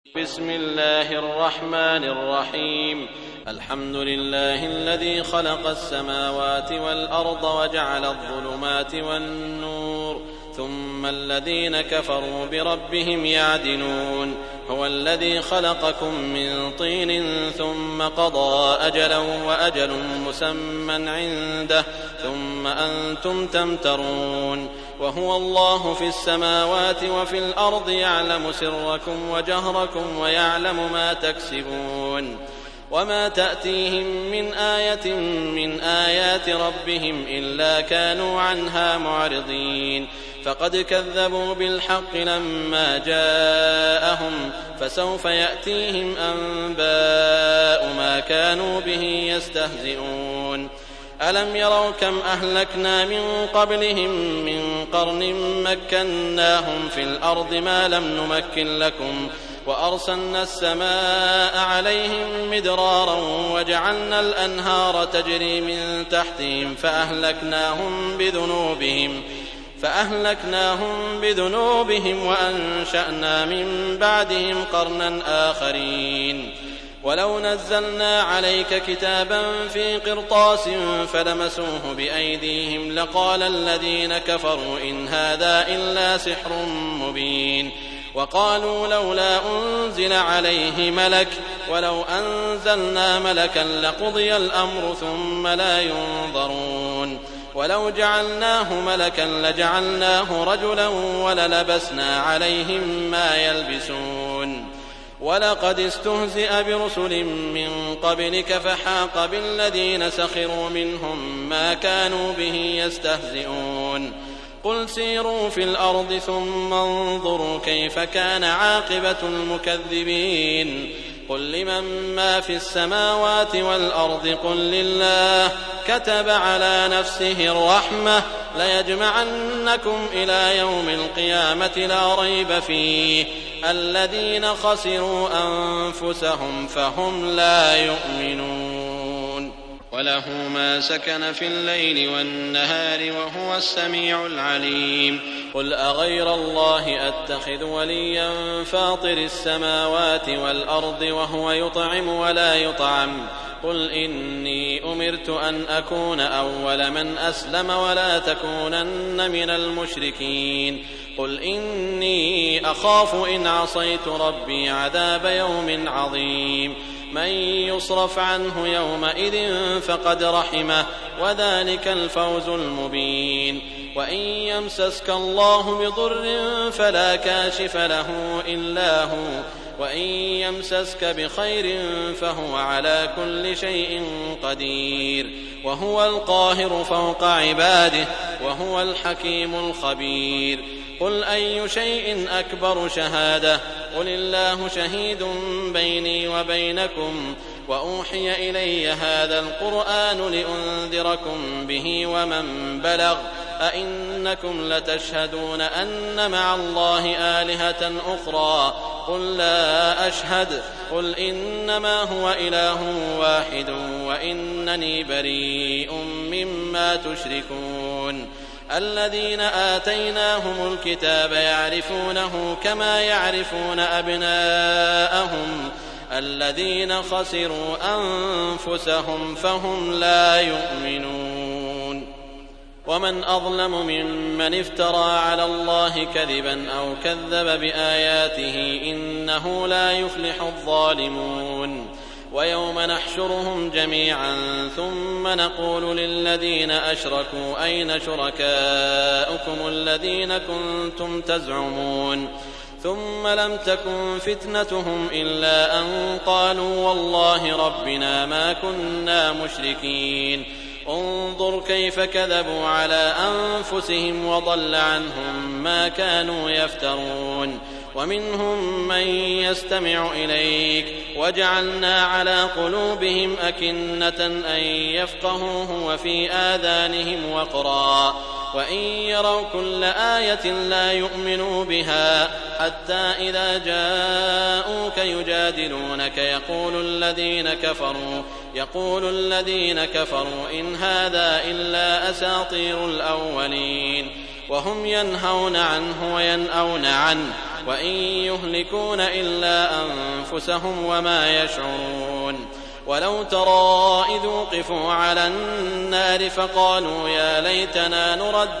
بسم الله الرحمن الرحيم. الحمد لله الذي خلق السماوات والأرض وجعل الظلمات والنور ثم الذين كفروا بربهم يعدلون. هو الذي خلقكم من طين ثم قضى أجلا وأجل مسمى عنده ثم أنتم تمترون. وهو الله في السماوات وفي الأرض يعلم سركم وجهركم ويعلم ما تكسبون. وما تأتيهم من آية من آيات ربهم إلا كانوا عنها معرضين. فقد كذبوا بالحق لما جاءهم فسوف يأتيهم أنباء ما كانوا به يستهزئون. ألم يروا كم أهلكنا من قبلهم من قرن مكناهم في الأرض ما لم نمكن لكم وأرسلنا السماء عليهم مدرارا وجعلنا الأنهار تجري من تحتهم فأهلكناهم بذنوبهم وأنشأنا من بعدهم قرنا آخرين. ولو نزلنا عليك كتابا في قرطاس فلمسوه بأيديهم لقال الذين كفروا إن هذا إلا سحر مبين. وقالوا لولا أنزل عليه ملك ولو أنزلنا ملكا لقضي الأمر ثم لا ينظرون. ولو جعلناه ملكا لجعلناه رجلا وللبسنا عليهم ما يلبسون. ولقد استهزئ برسل من قبلك فحاق بالذين سخروا منهم ما كانوا به يستهزئون. قل سيروا في الأرض ثم انظروا كيف كان عاقبة المكذبين. قل لمن ما في السماوات والأرض قل لله كتب على نفسه الرحمة ليجمعنكم إلى يوم القيامة لا ريب فيه الذين خسروا أنفسهم فهم لا يؤمنون. وله ما سكن في الليل والنهار وهو السميع العليم. قل أغير الله أتخذ وليا فاطر السماوات والأرض وهو يطعم ولا يطعم. قل إني أمرت أن أكون أول من أسلم ولا تكونن من المشركين. قل إني أخاف إن عصيت ربي عذاب يوم عظيم. من يصرف عنه يومئذ فقد رحمه وذلك الفوز المبين. وإن يمسسك الله بضر فلا كاشف له إلا هو وإن يمسسك بخير فهو على كل شيء قدير. وهو القاهر فوق عباده وهو الحكيم الخبير. قل أي شيء أكبر شهادة قل الله شهيد بيني وبينكم وأوحي إلي هذا القرآن لأنذركم به ومن بلغ أئنكم لتشهدون أن مع الله آلهة أخرى قل لا أشهد قل إنما هو إله واحد وإنني بريء مما تشركون. الذين آتيناهم الكتاب يعرفونه كما يعرفون أبناءهم الذين خسروا أنفسهم فهم لا يؤمنون. ومن أظلم ممن افترى على الله كذبا أو كذب بآياته إنه لا يفلح الظالمون. ويوم نحشرهم جميعا ثم نقول للذين أشركوا أين شركاؤكم الذين كنتم تزعمون ثم لم تكن فتنتهم إلا أن قالوا والله ربنا ما كنا مشركين. انظر كيف كذبوا على أنفسهم وضل عنهم ما كانوا يفترون. ومنهم من يستمع إليك وجعلنا على قلوبهم أكنة أن يفقهوه وفي آذانهم وقرا وإن يروا كل آية لا يؤمنوا بها حتى إذا جاءوك يجادلونك يقول الذين كفروا إن هذا إلا أساطير الأولين. وهم ينهون عنه وينأون عنه وإن يهلكون إلا أنفسهم وما يشعرون. ولو ترى إذ وقفوا على النار فقالوا يا ليتنا نرد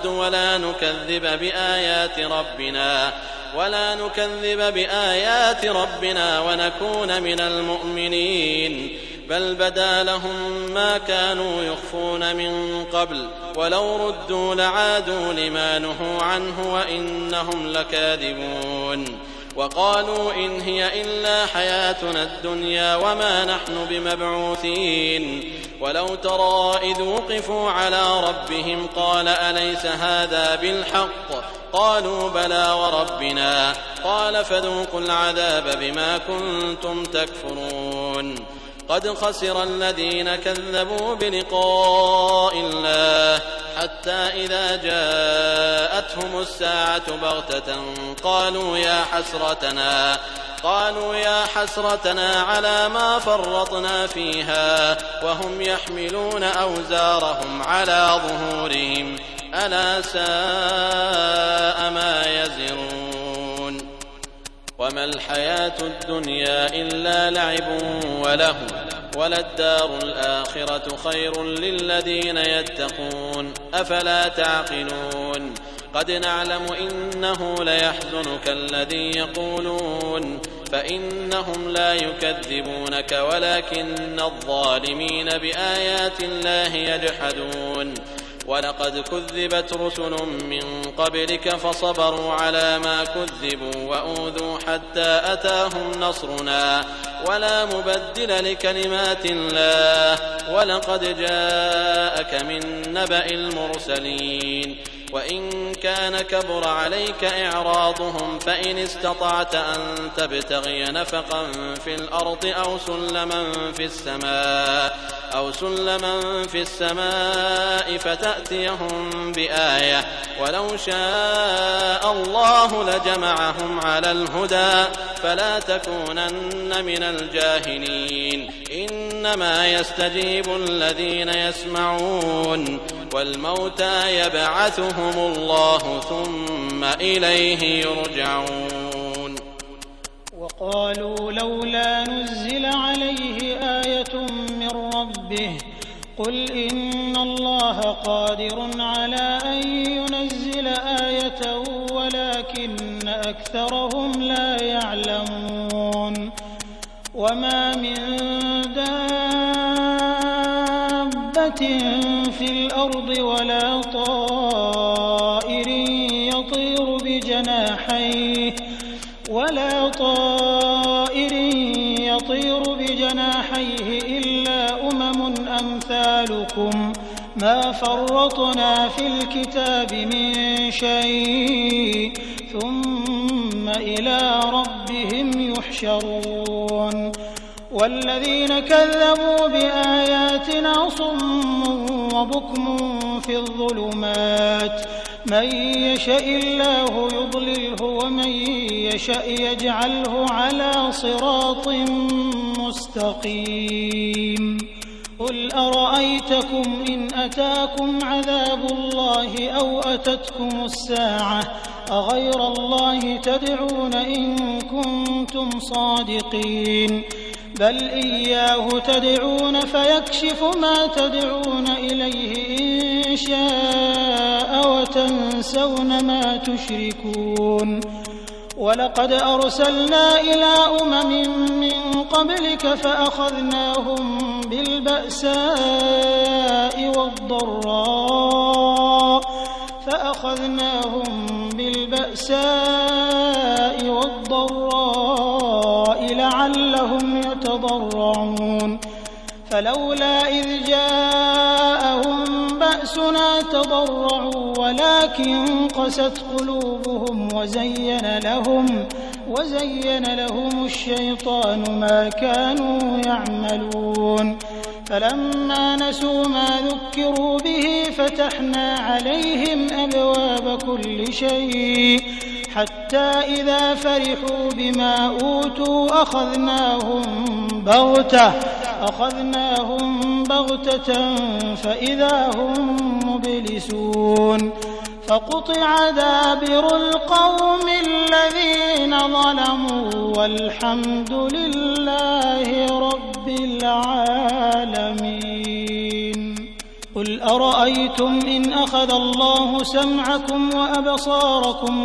ولا نكذب بآيات ربنا ونكون من المؤمنين بل بدا لهم ما كانوا يخفون من قبل ولو ردوا لعادوا لما نهوا عنه وإنهم لكاذبون. وقالوا إن هي إلا حياتنا الدنيا وما نحن بمبعوثين. ولو ترى إذ وقفوا على ربهم قال أليس هذا بالحق قالوا بلى وربنا قال فذوقوا العذاب بما كنتم تكفرون. قد خسر الذين كذبوا بلقاء الله حتى إذا جاءتهم الساعة بغتة قالوا يا حسرتنا على ما فرطنا فيها وهم يحملون أوزارهم على ظهورهم ألا ساء ما يزرون. وما الحياة الدنيا إلا لعب ولهو وللدار الآخرة خير للذين يتقون أفلا تعقلون. قد نعلم إنه ليحزنك الذي يقولون فإنهم لا يكذبونك ولكن الظالمين بآيات الله يجحدون. ولقد كذبت رسل من قبلك فصبروا على ما كذبوا وأوذوا حتى أتاهم نصرنا ولا مبدل لكلمات الله ولقد جاءك من نبأ المرسلين. وإن كان كبر عليك إعراضهم فإن استطعت أن تبتغي نفقا في الأرض أو سلما في السماء فتأتيهم بآية ولو شاء الله لجمعهم على الهدى فلا تكونن من الجاهلين. إنما يستجيب الذين يسمعون والموتى يبعثهم الله ثم إليه يرجعون. وقالوا لولا نزل عليه آية من ربه قل إن الله قادر على أن ينزل آية ولكن أكثرهم لا يعلمون. وما من دابة في الأرض ولا طائر يطير بجناحيه إلا أمثالكم ما فرطنا في الكتاب من شيء ثم إلى ربهم يحشرون. والذين كذبوا بآياتنا صم وبكم في الظلمات من يشاء الله يضلله ومن يشاء يجعله على صراط مستقيم. قل أرأيتكم إن أتاكم عذاب الله أو أتتكم الساعة أغير الله تدعون إن كنتم صادقين بل إياه تدعون فيكشف ما تدعون إليه إن شاء وتنسون ما تشركون. ولقد أرسلنا إلى من قبلك فأخذناهم بالبأساء والضراء لعلهم يتضرعون. فلولا إذ جاءهم بأسنا تضرعوا ولكن قست قلوبهم وزين لهم الشيطان ما كانوا يعملون. فلما نسوا ما ذكروا به فتحنا عليهم أبواب كل شيء حتى إذا فرحوا بما أوتوا أخذناهم بغتة فإذا هم مبلسون. فقطع دابر القوم الذين ظلموا والحمد لله رب العالمين. قل أرأيتم إن أخذ الله سمعكم وأبصاركم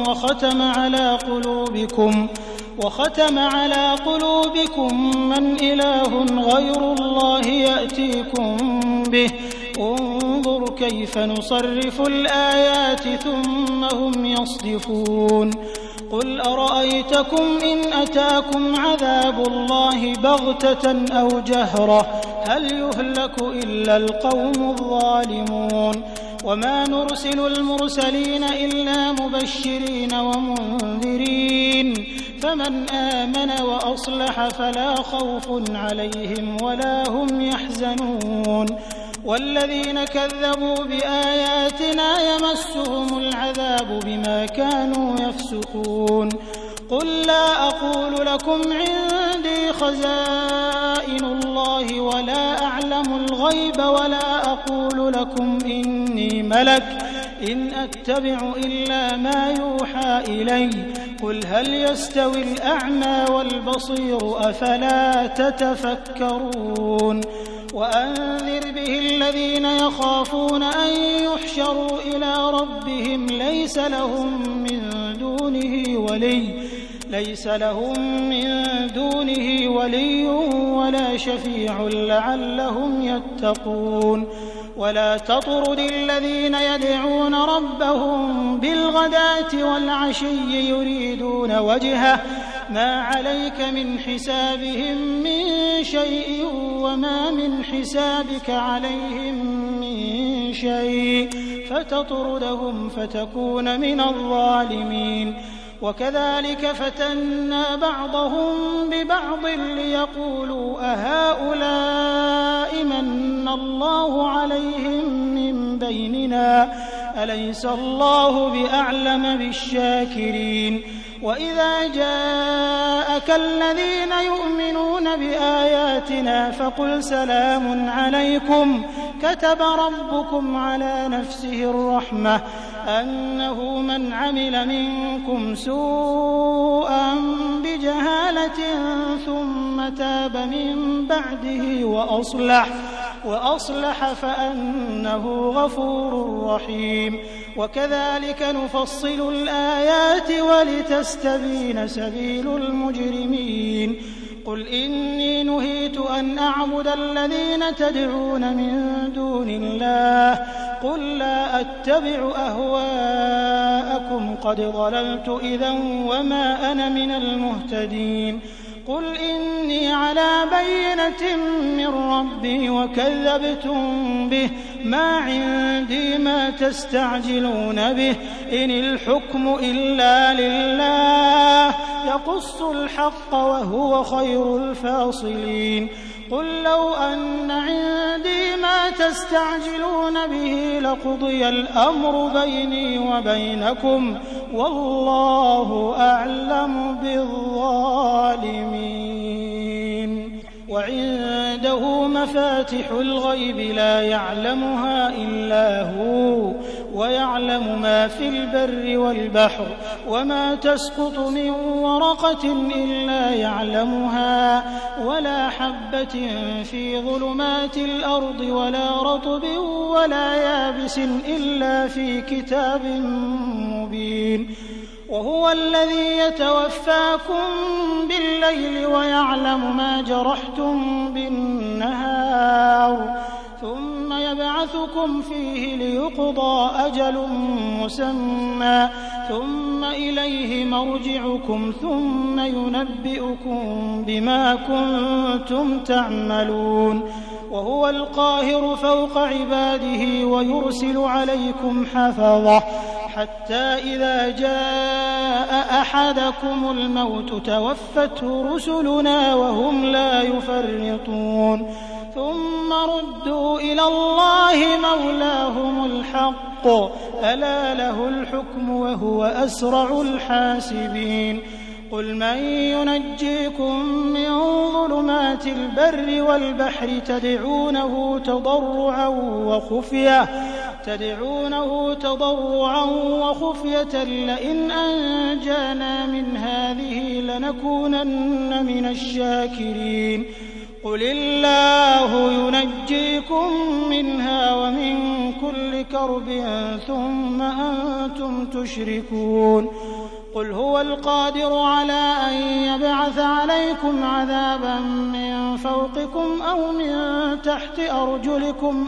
وختم على قلوبكم من إله غير الله يأتيكم به انظر كيف نصرف الآيات ثم هم يصدفون. قل أرأيتكم إن أتاكم عذاب الله بغتة أو جهرة هل يهلك إلا القوم الظالمون. وما نرسل المرسلين إلا مبشرين ومنذرين فمن آمن وأصلح فلا خوف عليهم ولا هم يحزنون. والذين كذبوا بآياتنا يمسهم العذاب بما كانوا يفسقون. قل لا أقول لكم عندي خزائن الله ولا أعلم الغيب ولا أقول لكم إني ملك إن أتبع إلا ما يوحى إلي. قل هل يستوي الأعمى والبصير أفلا تتفكرون. وأنذر به الذين يخافون أن يحشروا إلى ربهم ليس لهم من دونه ولي ولا شفيع لعلهم يتقون. ولا تطرد الذين يدعون ربهم بالغداة والعشي يريدون وجهه ما عليك من حسابهم من شيء وما من حسابك عليهم من شيء فتطردهم فتكون من الظالمين. وكذلك فتنا بعضهم ببعض ليقولوا أهؤلاء من الله عليهم من بيننا أليس الله بأعلم بالشاكرين. وإذا جاءك الذين يؤمنون بآياتنا فقل سلام عليكم كتب ربكم على نفسه الرحمة أنه من عمل منكم سوءا بجهالة ثم تاب من بعده وأصلح فأنه غفور رحيم. وكذلك نفصل الآيات ولتستبين سبيل المجرمين. قل إني نهيت أن أعبد الذين تدعون من دون الله قل لا أتبع أهواءكم قد ضللت إذا وما أنا من المهتدين. قل إني على بينة من ربي وكذبتم به ما عندي ما تستعجلون به إن الحكم إلا لله يقص الحق وهو خير الفاصلين. قل لو أن عندي ما تستعجلون به لقضي الأمر بيني وبينكم والله أعلم بالظالمين. وعنده مفاتح الغيب لا يعلمها إلا هو ويعلم ما في البر والبحر وما تسقط من ورقة إلا يعلمها ولا حبة في ظلمات الأرض ولا رطب ولا يابس إلا في كتاب مبين. وهو الذي يتوفاكم بالليل ويعلم ما جرحتم بالنهار ثم يبعثكم فيه ليقضى أجل مسمى ثم إليه مرجعكم ثم ينبئكم بما كنتم تعملون. وهو القاهر فوق عباده ويرسل عليكم حفظة حتى إذا جاء أحدكم الموت توفته رسلنا وهم لا يفرطون ثم ردوا إلى الله مولاهم الحق ألا له الحكم وهو أسرع الحاسبين. قل من ينجيكم من ظلمات البر والبحر تدعونه تضرعا وخفية لئن أنجانا من هذه لنكونن من الشاكرين قل الله ينجيكم منها ومن كل كرب ثم أنتم تشركون قل هو القادر على أن يبعث عليكم عذابا من فوقكم أو من تحت أرجلكم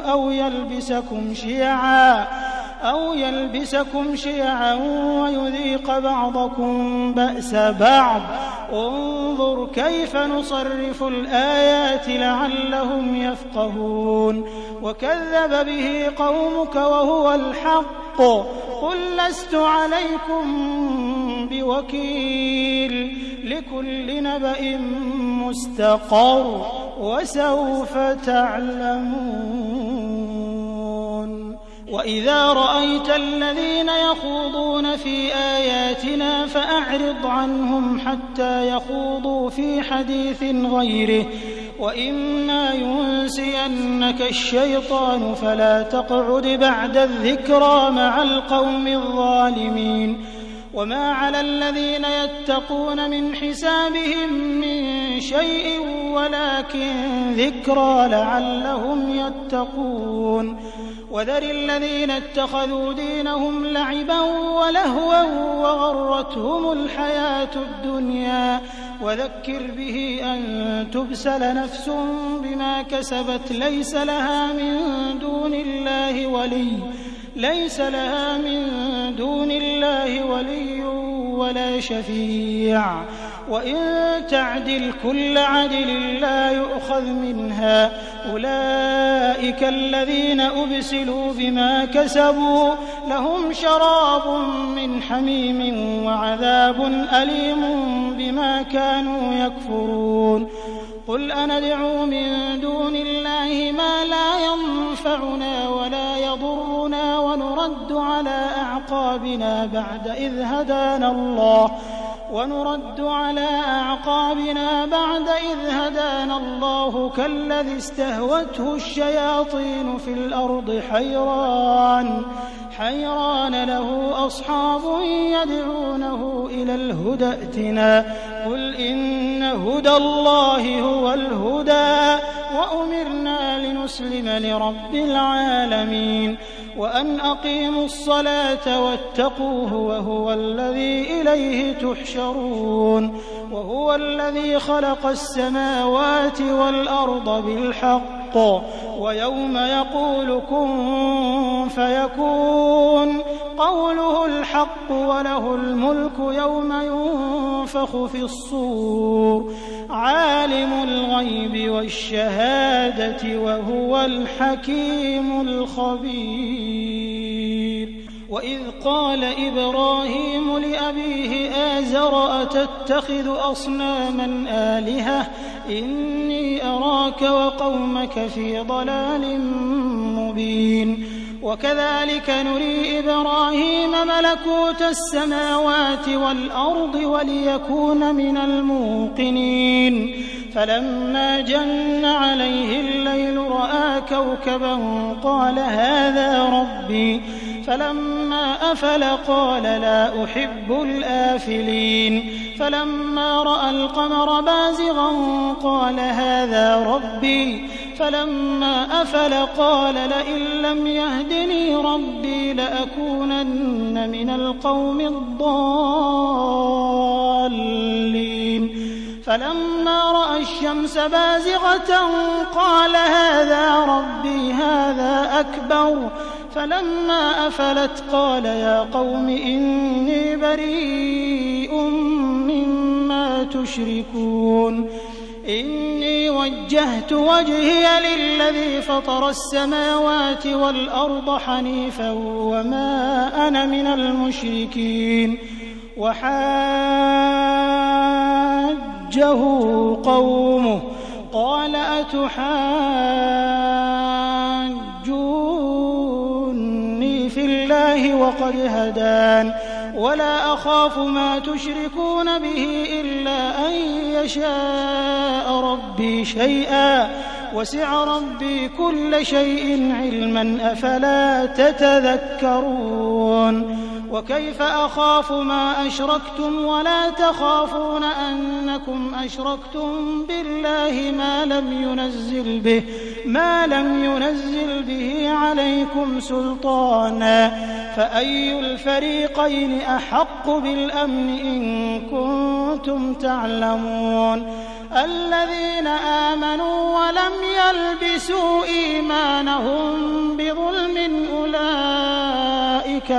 أو يلبسكم شيعا ويذيق بعضكم بأس بعض انظر كيف نصرف الآيات لعلهم يفقهون وكذب به قومك وهو الحق قل لست عليكم بوكيل لكل نبأ مستقر وسوف تعلمون وإذا رأيت الذين يخوضون في آياتنا فأعرض عنهم حتى يخوضوا في حديث غيره وإما ينسينك الشيطان فلا تقعد بعد الذكرى مع القوم الظالمين وما على الذين يتقون من حسابهم من شيء ولكن ذكرى لعلهم يتقون وذر الذين اتخذوا دينهم لعبا ولهوا وغرتهم الحياة الدنيا وذكر به أن تبسل نفس بما كسبت ليس لها من دون الله ولي ولا شفيع وإن تعدل كل عدل لا يؤخذ منها أولئك الذين أبسلوا بما كسبوا لهم شراب من حميم وعذاب أليم بما كانوا يكفرون قل أندعو من دون الله ما لا ينفعنا ولا يضرنا ونرد على أعقابنا بعد إذ هدانا الله كالذي استهوته الشياطين في الأرض حيران له أصحاب يدعونه إلى الهدى ائتنا قل إن هدى الله هو الهدى وأمرنا لنسلم لرب العالمين وأن أقيموا الصلاة واتقوه وهو الذي إليه تحشرون وهو الذي خلق السماوات والأرض بالحق ويوم يقول كن فيكون قوله الحق وله الملك يوم ينفخ في الصور عالم الغيب والشهادة وهو الحكيم الخبير وإذ قال إبراهيم لأبيه آزر أتتخذ أصناما آلهة إني أراك وقومك في ضلال مبين وكذلك نري إبراهيم ملكوت السماوات والأرض وليكون من الموقنين فلما جن عليه الليل رأى كوكبا قال هذا ربي فلما أفل قال لا أحب الآفلين فلما رأى القمر بازغا قال هذا ربي فلما أفل قال لئن لم يهدني ربي لأكونن من القوم الضالين فلما رأى الشمس بازغة قال هذا ربي هذا أكبر فلما أفلت قال يا قوم إني بريء مما تشركون إني وجهت وجهي للذي فطر السماوات والأرض حنيفا وما أنا من المشركين وحاجه قومه قال أتحاجوني في الله وقد هدان ولا أخاف ما تشركون به إلا أن يشاء ربي ربي شيئا وسع ربي كل شيء علما أفلا تتذكرون وكيف أخاف ما أشركتم ولا تخافون أنكم أشركتم بالله ما لم ينزل به عليكم سلطانا فأي الفريقين أحق بالأمن إن كنتم تعلمون الذين آمنوا ولم يلبسوا إيمانهم بظلم أولئك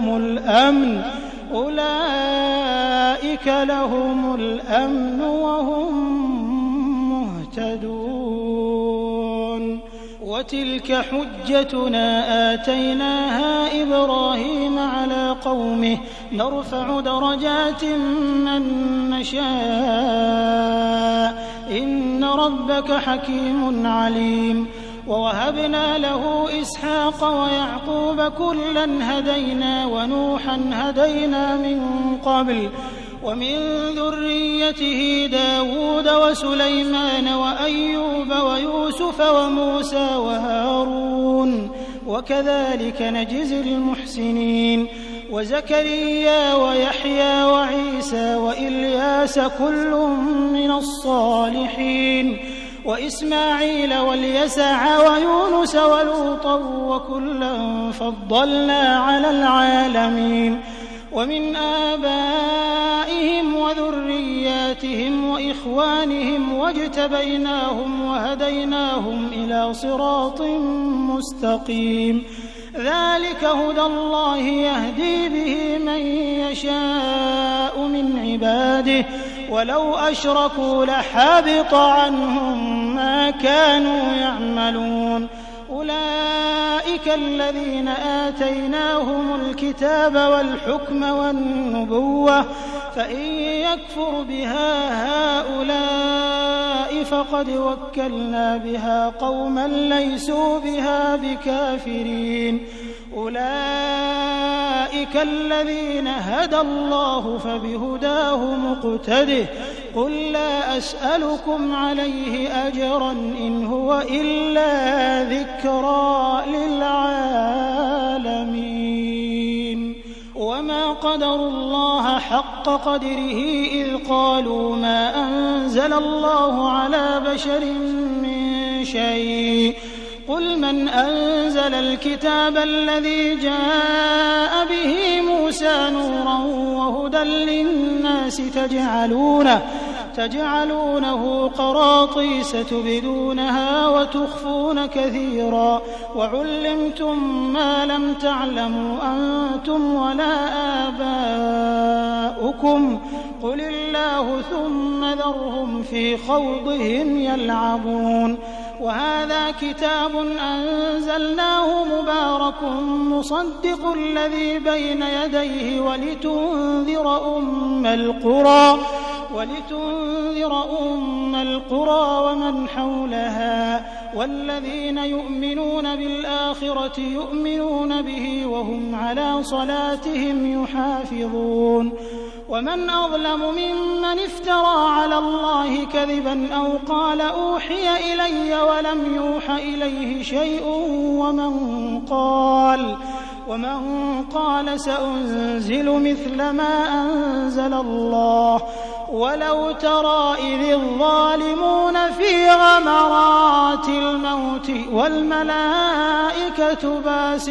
لهم الأمن وهم مهتدون وتلك حجتنا آتيناها إبراهيم على قومه نرفع درجات من نشاء إن ربك حكيم عليم ووهبنا له إسحاق ويعقوب كلا هدينا ونوحا هدينا من قبل ومن ذريته داود وسليمان وأيوب ويوسف وموسى وهارون وكذلك نجزي المحسنين وزكريا ويحيى وعيسى وإلياس كل من الصالحين وإسماعيل واليسع ويونس ولوطا وكلا فضلنا على العالمين ومن آبائهم وذرياتهم وإخوانهم واجتبيناهم وهديناهم إلى صراط مستقيم ذلك هدى الله يهدي به من يشاء من عباده ولو أشركوا لحبط عنهم ما كانوا يعملون أولئك الذين آتيناهم الكتاب والحكم والنبوة فإن يكفر بها هؤلاء فقد وكلنا بها قوما ليسوا بها بكافرين أولئك الذين هدى الله فبهداه مقتده قل لا أسألكم عليه أجرا إن هو إلا ذكرى للعالمين وما قدروا الله حق قدره إذ قالوا ما أنزل الله على بشر من شيء قل من أنزل الكتاب الذي جاء به موسى نورا وهدى للناس تجعلونه قراطيس تبدونها وتخفون كثيرا وعلمتم ما لم تعلموا أنتم ولا آباؤكم قل الله ثم ذرهم في خوضهم يلعبون وهذا كتاب أنزلناه مبارك مصدق الذي بين يديه ولتنذر أم القرى ومن حولها والذين يؤمنون بالآخرة يؤمنون به وهم على صلاتهم يحافظون ومن أظلم ممن افترى على الله كذبا أو قال أوحي إلي ولم يوح إليه شيء ومن قال سأنزل مثل ما أنزل الله ولو ترى إذ الظالمون في غمرات الموت والملائكة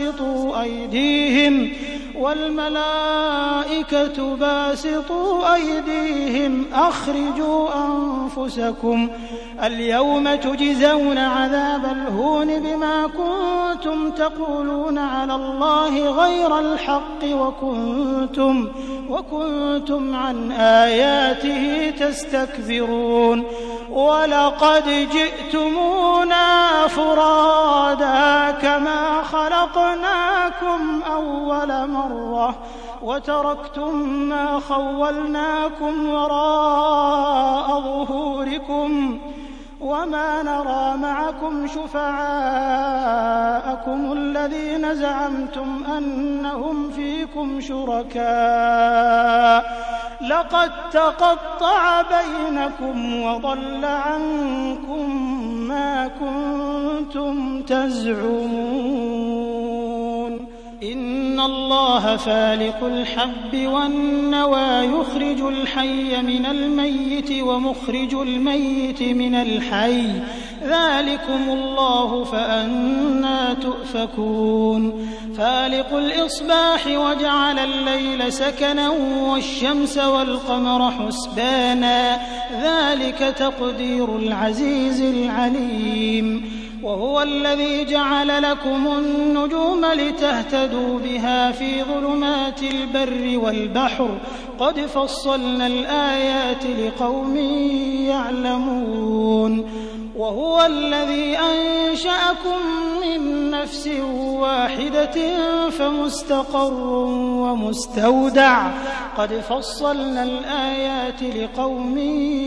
باسطوا أيديهم أخرجوا أنفسكم اليوم تجزون عذاب الهون بما كنتم تقولون على الله غير الحق وكنتم عن آياته تستكبرون ولقد جئتمونا فرادا كما خلقناكم أول مرة وتركتم ما خولناكم وراء ظهوركم وما نرى معكم شفعاءكم الذين زعمتم أنهم فيكم شركاء لقد تقطع بينكم وضل عنكم ما كنتم تزعمون إن الله فالق الحب والنوى يخرج الحي من الميت ومخرج الميت من الحي ذلكم الله فأنى تؤفكون فالق الإصباح وجعل الليل سكنا والشمس والقمر حسبانا ذلك تقدير العزيز العليم وهو الذي جعل لكم النجوم لتهتدوا بها في ظلمات البر والبحر قد فصلنا الآيات لقوم يعلمون وهو الذي أنشأكم من نفس واحدة فمستقر ومستودع قد فصلنا الآيات لقوم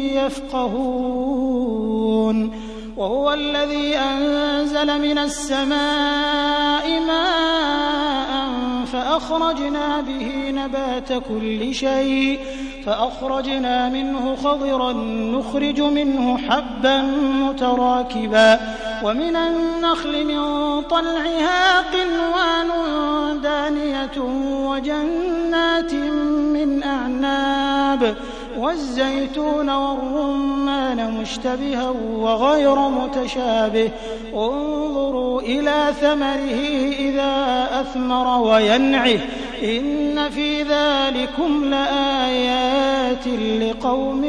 يفقهون وهو الذي أنزل من السماء ماء فأخرجنا به نبات كل شيء فأخرجنا منه خضرا نخرج منه حبا متراكبا ومن النخل من طلعها قنوان دانية وجنات من أعناب والزيتون والرمان مشتبها وغير متشابه انظروا إلى ثمره إذا أثمر وينعه إن في ذلكم لآيات لقوم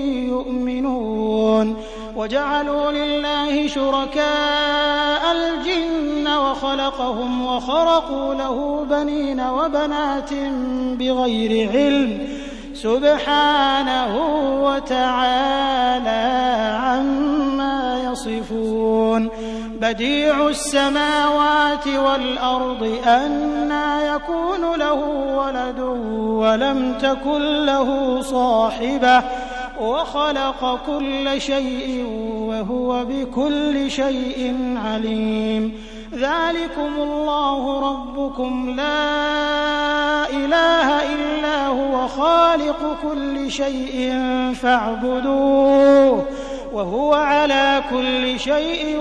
يؤمنون وجعلوا لله شركاء الجن وخلقهم وخرقوا له بنين وبنات بغير علم سبحانه وتعالى عما يصفون بديع السماوات والأرض أنى يكون له ولد ولم تكن له صاحبة وخلق كل شيء وهو بكل شيء عليم ذلكم الله ربكم لا إله إلا هو خالق كل شيء فاعبدوه وهو على كل شيء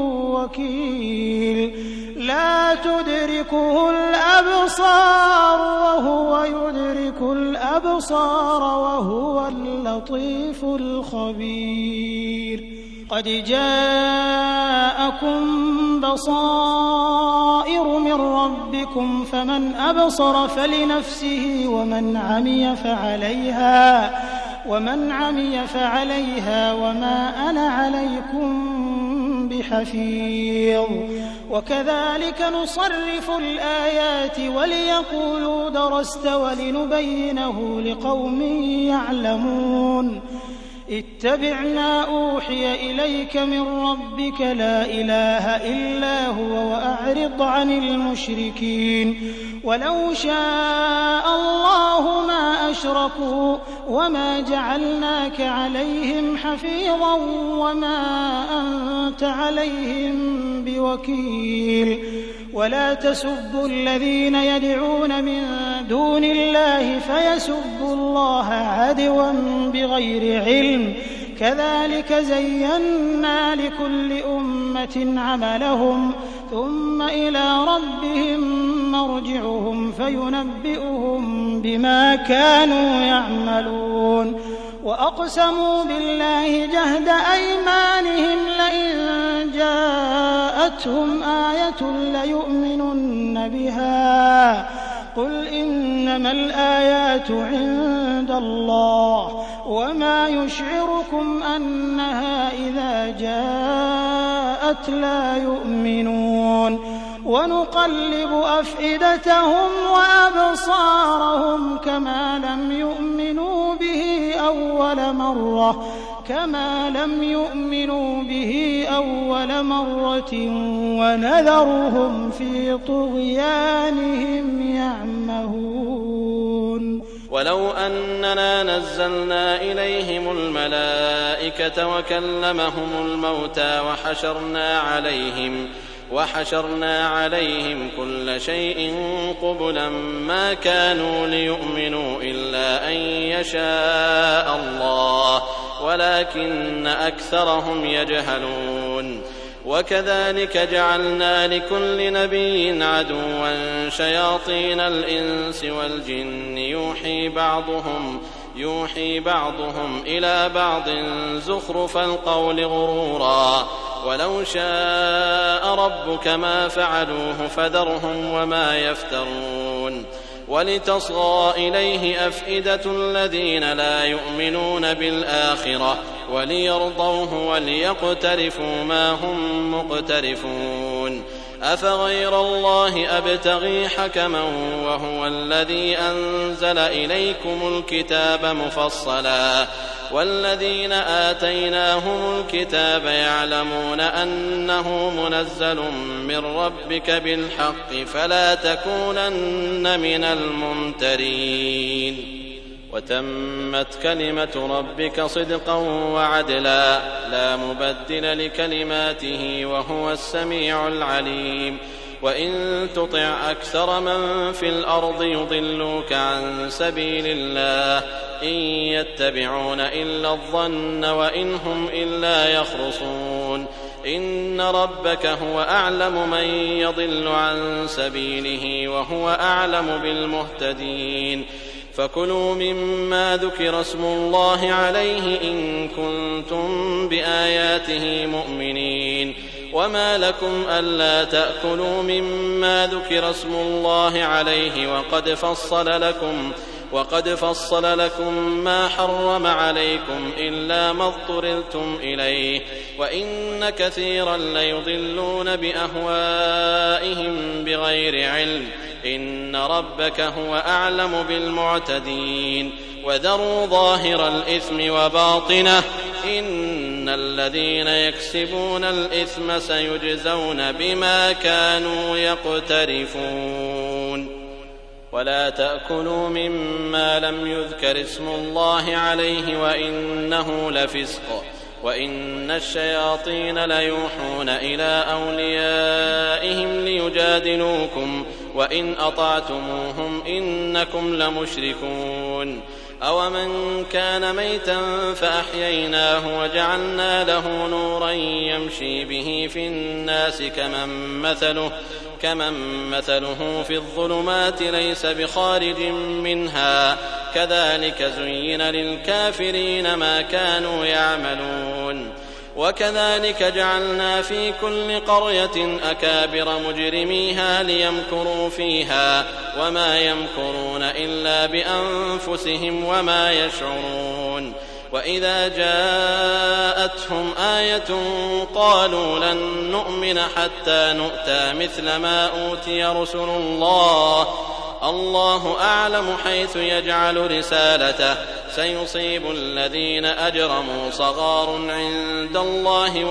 وكيل لا تدركه الأبصار وهو يدرك الأبصار وهو اللطيف الخبير قد جاءكم بصائر من ربكم فمن أبصر فلنفسه ومن عمي فعليها وما أنا عليكم بحفيظ وكذلك نصرف الآيات وليقولوا درست ولنبينه لقوم يعلمون اتبع ما أوحي إليك من ربك لا إله إلا هو وأعرض عن المشركين ولو شاء الله ما أشركوا وما جعلناك عليهم حفيظا وما أنت عليهم بوكيل ولا تسبوا الذين يدعون من دون الله فيسبوا الله عدوا بغير علم كذلك زينا لكل أمة عملهم ثم إلى ربهم مرجعهم فينبئهم بما كانوا يعملون وأقسموا بالله جهد أيمانهم لئن جاءتهم آية ليؤمنن بها قل إنما الآيات عند الله وما يشعركم أنها إذا جاءت لا يؤمنون ونقلب أفئدتهم وأبصارهم كما لم يؤمنوا به أول مرة ونذرهم في طغيانهم يعمهون ولو أننا نزلنا إليهم الملائكة وكلمهم الموتى وحشرنا عليهم كل شيء قبلا ما كانوا ليؤمنوا إلا أن يشاء الله ولكن أكثرهم يجهلون وكذلك جعلنا لكل نبي عدوا شياطين الإنس والجن يوحي بعضهم إلى بعض زخرف القول غرورا ولو شاء ربك ما فعلوه فذرهم وما يفترون ولتصغى إليه أفئدة الذين لا يؤمنون بالآخرة وليرضوه وليقترفوا ما هم مقترفون أفغير الله أبتغي حكما وهو الذي أنزل إليكم الكتاب مفصلا والذين آتيناهم الكتاب يعلمون أنه منزل من ربك بالحق فلا تكونن من الممترين وتمت كلمة ربك صدقا وعدلا لا مبدل لكلماته وهو السميع العليم وإن تطع أكثر من في الأرض يضلوك عن سبيل الله إن يتبعون إلا الظن وإن هم إلا يخرصون إن ربك هو أعلم من يضل عن سبيله وهو أعلم بالمهتدين فكلوا مما ذكر اسم الله عليه إن كنتم بآياته مؤمنين وما لكم ألا تأكلوا مما ذكر اسم الله عليه وقد فصل لكم ما حرم عليكم إلا ما اضطررتم إليه وإن كثيرا ليضلون بأهوائهم بغير علم إن ربك هو أعلم بالمعتدين وذروا ظاهر الإثم وباطنه إن الذين يكسبون الإثم سيجزون بما كانوا يقترفون ولا تأكلوا مما لم يذكر اسم الله عليه وإنه لفسق وإن الشياطين ليوحون إلى أوليائهم ليجادلوكم وإن أطعتموهم إنكم لمشركون أومن كان ميتا فأحييناه وجعلنا له نورا يمشي به في الناس كمن مثله في الظلمات ليس بخارج منها كذلك زين للكافرين ما كانوا يعملون وكذلك جعلنا في كل قرية أكابر مجرميها ليمكروا فيها وما يمكرون إلا بأنفسهم وما يشعرون وإذا جاءتهم آية قالوا لن نؤمن حتى نؤتى مثل ما أوتي رسل الله أعلم حيث يجعل رسالته سيصيب الذين أجرموا صغار عند الله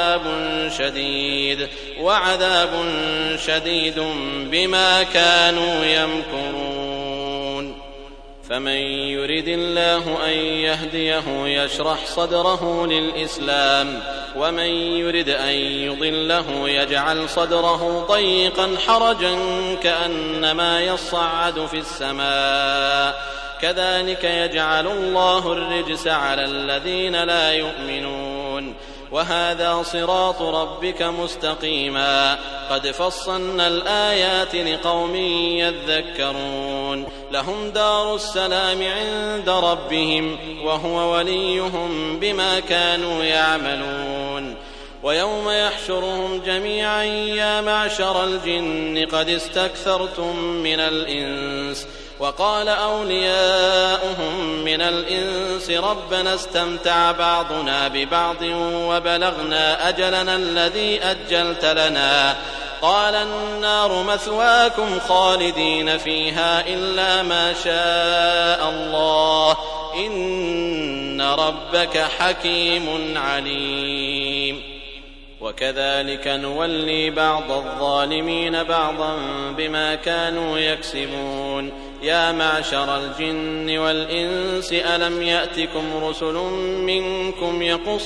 وعذاب شديد بما كانوا يمكرون فمن يرد الله أن يهديه يشرح صدره للإسلام ومن يرد أن يضله يجعل صدره ضيقا حرجا كأنما يصعد في السماء كذلك يجعل الله الرجس على الذين لا يؤمنون وهذا صراط ربك مستقيما قد فصلنا الآيات لقوم يذكرون لهم دار السلام عند ربهم وهو وليهم بما كانوا يعملون ويوم يحشرهم جميعا يا معشر الجن قد استكثرتم من الإنس وقال أولياؤهم من الإنس ربنا استمتع بعضنا ببعض وبلغنا أجلنا الذي أجلت لنا قال النار مثواكم خالدين فيها إلا ما شاء الله إن ربك حكيم عليم وكذلك نولي بعض الظالمين بعضا بما كانوا يكسبون يا معشر الجن والإنس ألم يأتكم رسل منكم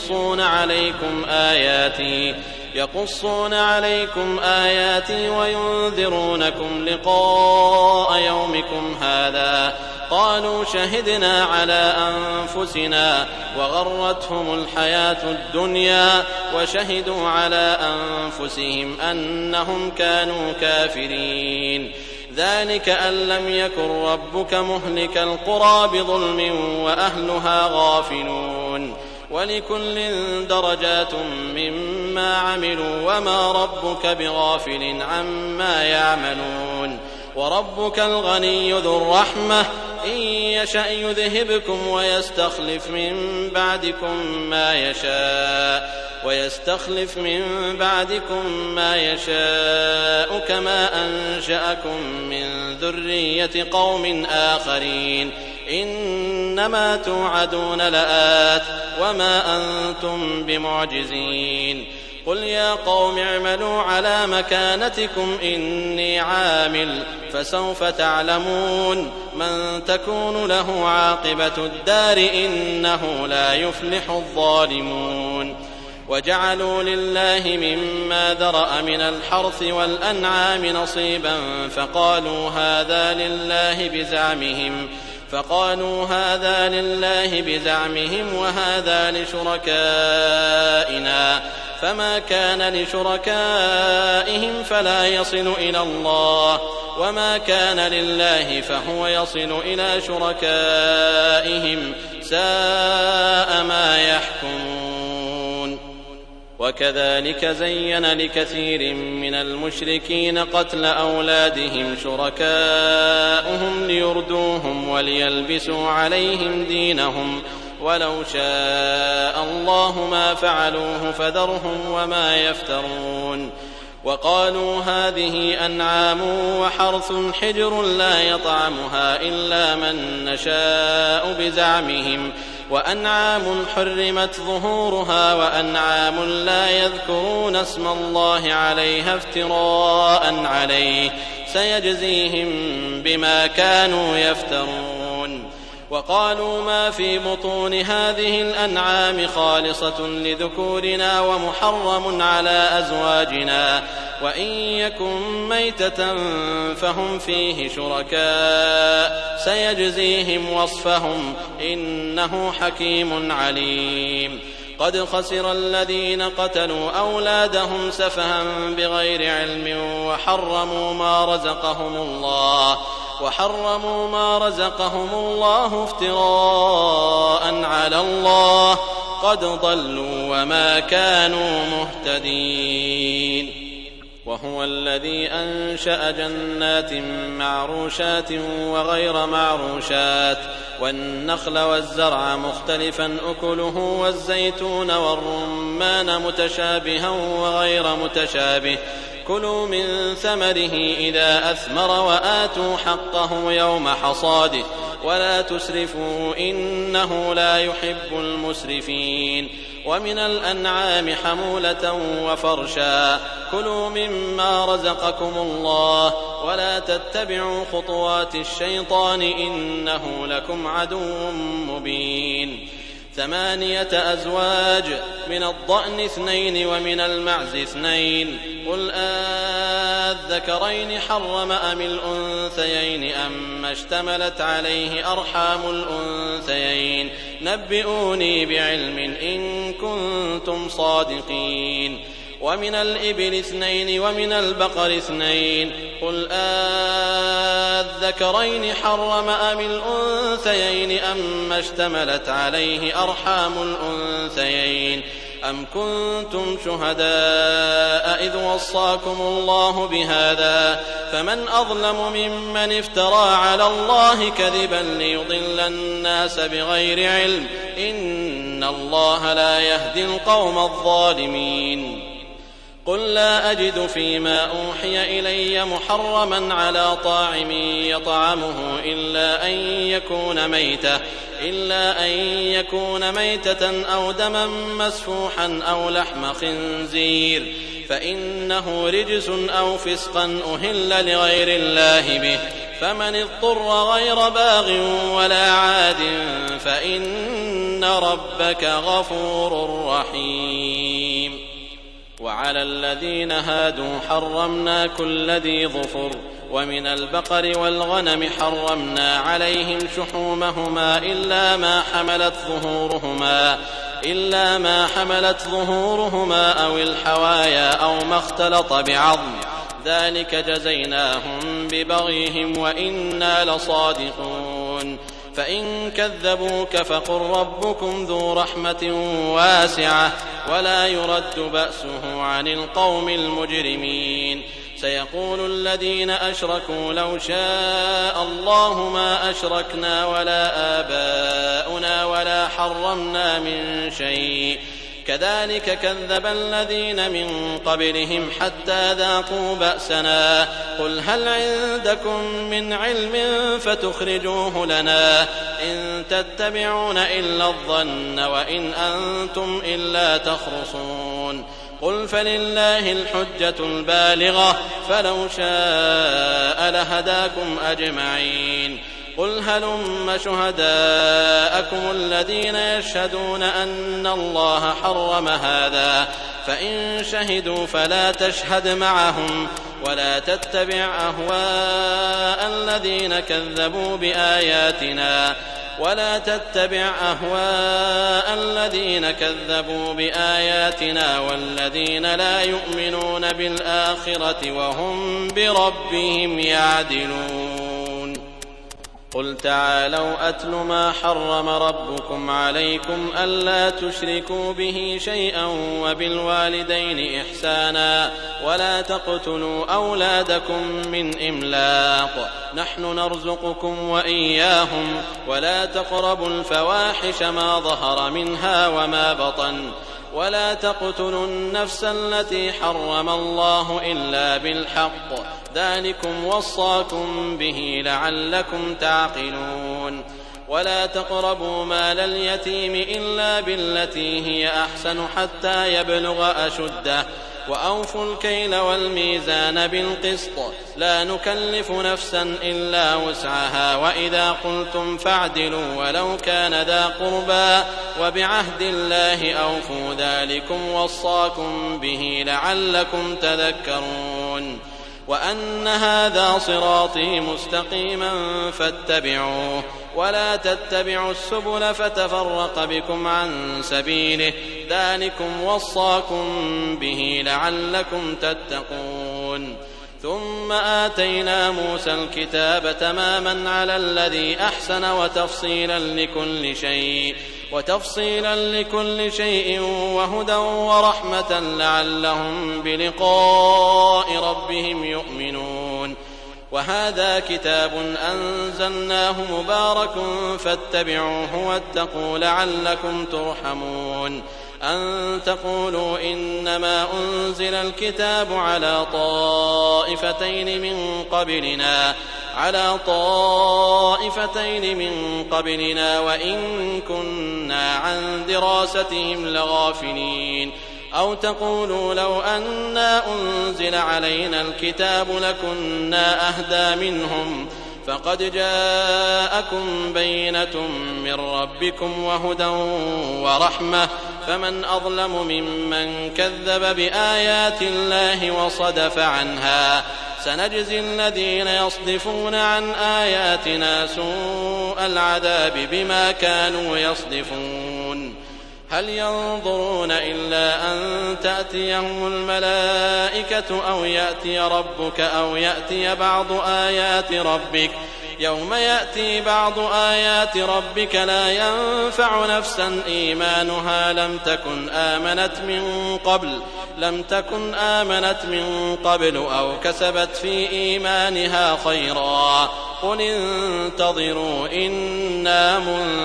يقصون عليكم آياتي وينذرونكم لقاء يومكم هذا قالوا شهدنا على أنفسنا وغرتهم الحياة الدنيا وشهدوا على أنفسهم أنهم كانوا كافرين ذلك أن لم يكن ربك مهلك القرى بظلم وأهلها غافلون ولكل درجات مما عملوا وما ربك بغافل عما يعملون وربك الغني ذو الرحمة إن يشأ يذهبكم ويستخلف من بعدكم ما يشاء كما أنشأكم من ذرية قوم آخرين إنما توعدون لآت وما أنتم بمعجزين قل يا قوم اعملوا على مكانتكم إني عامل فسوف تعلمون من تكون له عاقبة الدار إنه لا يفلح الظالمون وجعلوا لله مما ذرأ من الحرث والأنعام نصيبا فقالوا هذا لله بزعمهم وهذا لشركائنا فما كان لشركائهم فلا يصل إلى الله وما كان لله فهو يصل إلى شركائهم ساء ما يحكمون وكذلك زين لكثير من المشركين قتل أولادهم شركاؤهم ليردوهم وليلبسوا عليهم دينهم ولو شاء الله ما فعلوه فذرهم وما يفترون وقالوا هذه أنعام وحرث حجر لا يطعمها إلا من نشاء بزعمهم وأنعام حرمت ظهورها وأنعام لا يذكرون اسم الله عليها افتراء عليه سيجزيهم بما كانوا يفترون وقالوا ما في بطون هذه الأنعام خالصة لذكورنا ومحرم على أزواجنا وإن يكن ميتة فهم فيه شركاء سيجزيهم وصفهم إنه حكيم عليم قد خسر الذين قتلوا أولادهم سفها بغير علم وحرموا ما رزقهم الله افتراء على الله قد ضلوا وما كانوا مهتدين وهو الذي أنشأ جنات معروشات وغير معروشات والنخل والزرع مختلفا أكله والزيتون والرمان متشابها وغير متشابه كلوا من ثمره إذا أثمر وآتوا حقه يوم حصاده ولا تسرفوا إنه لا يحب المسرفين ومن الأنعام حمولة وفرشا كلوا مما رزقكم الله ولا تتبعوا خطوات الشيطان إنه لكم عدو مبين 8 أزواج من الضأن 2 ومن المعز 2 قل أذكرين حرم أم الأنثيين أما اشتملت عليه أرحام الأنثيين نبئوني بعلم إن كنتم صادقين ومن الإبل 2 ومن البقر 2 قل أذكرين حرم أم الأنثيين أما اشتملت عليه أرحام الأنثيين أم كنتم شهداء إذ وصاكم الله بهذا فمن أظلم ممن افترى على الله كذبا ليضل الناس بغير علم إن الله لا يهدي القوم الظالمين قل لا أجد فيما أوحي إلي محرما على طاعم يطعمه إلا أن يكون ميتة أو دما مسفوحا أو لحم خنزير فإنه رجس أو فسقا أهل لغير الله به فمن اضطر غير باغ ولا عاد فإن ربك غفور رحيم. وعلى الذين هادوا حرمنا كل ذي ظفر ومن البقر والغنم حرمنا عليهم شحومهما إلا ما حملت ظهورهما أو الحوايا أو ما اختلط بعظم ذلك جزيناهم ببغيهم وإنا لصادقون. فإن كذبوك فقل ربكم ذو رحمة واسعة ولا يرد بأسه عن القوم المجرمين. سيقول الذين أشركوا لو شاء الله ما أشركنا ولا آباؤنا ولا حرمنا من شيء كذلك كذب الذين من قبلهم حتى ذاقوا بأسنا قل هل عندكم من علم فتخرجوه لنا إن تتبعون إلا الظن وإن أنتم إلا تخرصون. قل فلله الحجة البالغة فلو شاء لهداكم أجمعين. قل هلم شهداءكم الذين يشهدون أن الله حرم هذا فإن شهدوا فلا تشهد معهم ولا تتبع أهواء الذين كذبوا بآياتنا والذين لا يؤمنون بالآخرة وهم بربهم يعدلون. قل تعالوا أتل ما حرم ربكم عليكم ألا تشركوا به شيئا وبالوالدين إحسانا ولا تقتلوا أولادكم من إملاق نحن نرزقكم وإياهم ولا تقربوا الفواحش ما ظهر منها وما بطن ولا تقتلوا النفس التي حرم الله إلا بالحق ذلكم وصاكم به لعلكم تعقلون. ولا تقربوا مال اليتيم إلا بالتي هي أحسن حتى يبلغ أشده وأوفوا الكيل والميزان بالقسط لا نكلف نفسا إلا وسعها وإذا قلتم فاعدلوا ولو كان ذا قربى وبعهد الله أوفوا ذلكم وصاكم به لعلكم تذكرون. وأن هذا صراطي مستقيما فاتبعوه ولا تتبعوا السبل فتفرق بكم عن سبيله ذلكم وصاكم به لعلكم تتقون. ثم آتينا موسى الكتاب تماما على الذي أحسن وتفصيلا لكل شيء وهدى ورحمة لعلهم بلقاء ربهم يؤمنون. وهذا كتاب أنزلناه مبارك فاتبعوه واتقوا لعلكم ترحمون. أن تقولوا إنما أنزل الكتاب على طائفتين من قبلنا وإن كنا عن دراستهم لغافلين. أو تقولوا لو أنا أنزل علينا الكتاب لكنا أهدى منهم فقد جاءكم بينة من ربكم وهدى ورحمة فمن أظلم ممن كذب بآيات الله وصدف عنها سنجزي الذين يصدفون عن آياتنا سوء العذاب بما كانوا يصدفون. هل ينظرون إلا أن تأتيهم الملائكة أو يأتي ربك أو يأتي بعض آيات ربك يوم يأتي بعض آيات ربك لا ينفع نفسا إيمانها لم تكن آمنت من قبل أو كسبت في إيمانها خيرا قل انتظروا إنا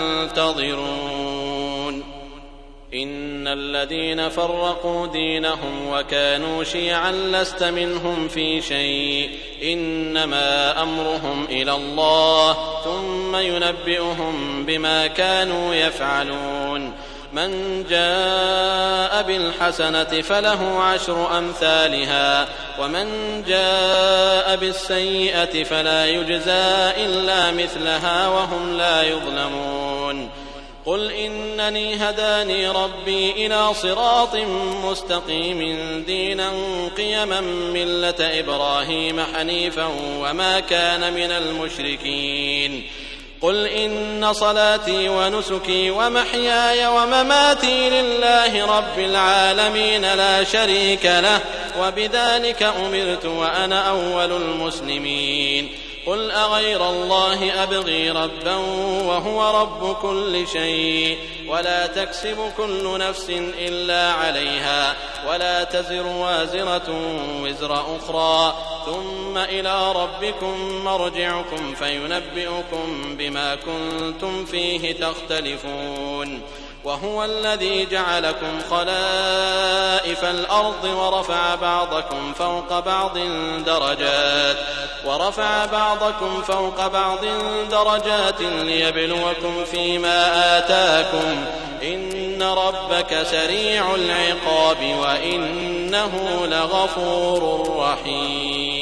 منتظرون. إن الذين فرقوا دينهم وكانوا شيعا لست منهم في شيء إنما أمرهم إلى الله ثم ينبئهم بما كانوا يفعلون. من جاء بالحسنة فله 10 أمثالها ومن جاء بالسيئة فلا يجزى إلا مثلها وهم لا يظلمون قل إنني هداني ربي إلى صراط مستقيم دينا قيما ملة إبراهيم حنيفا وما كان من المشركين قل إن صلاتي ونسكي ومحياي ومماتي لله رب العالمين لا شريك له وبذلك أمرت وأنا أول المسلمين قل أغير الله أبغي ربا وهو رب كل شيء ولا تكسب كل نفس إلا عليها ولا تزر وازرة وزر أخرى ثم إلى ربكم مرجعكم فينبئكم بما كنتم فيه تختلفون وهو الذي جعلكم خلائف الأرض ورفع بعضكم فوق بعض درجات ليبلوكم فيما آتاكم إن ربك سريع العقاب وإنه لغفور رحيم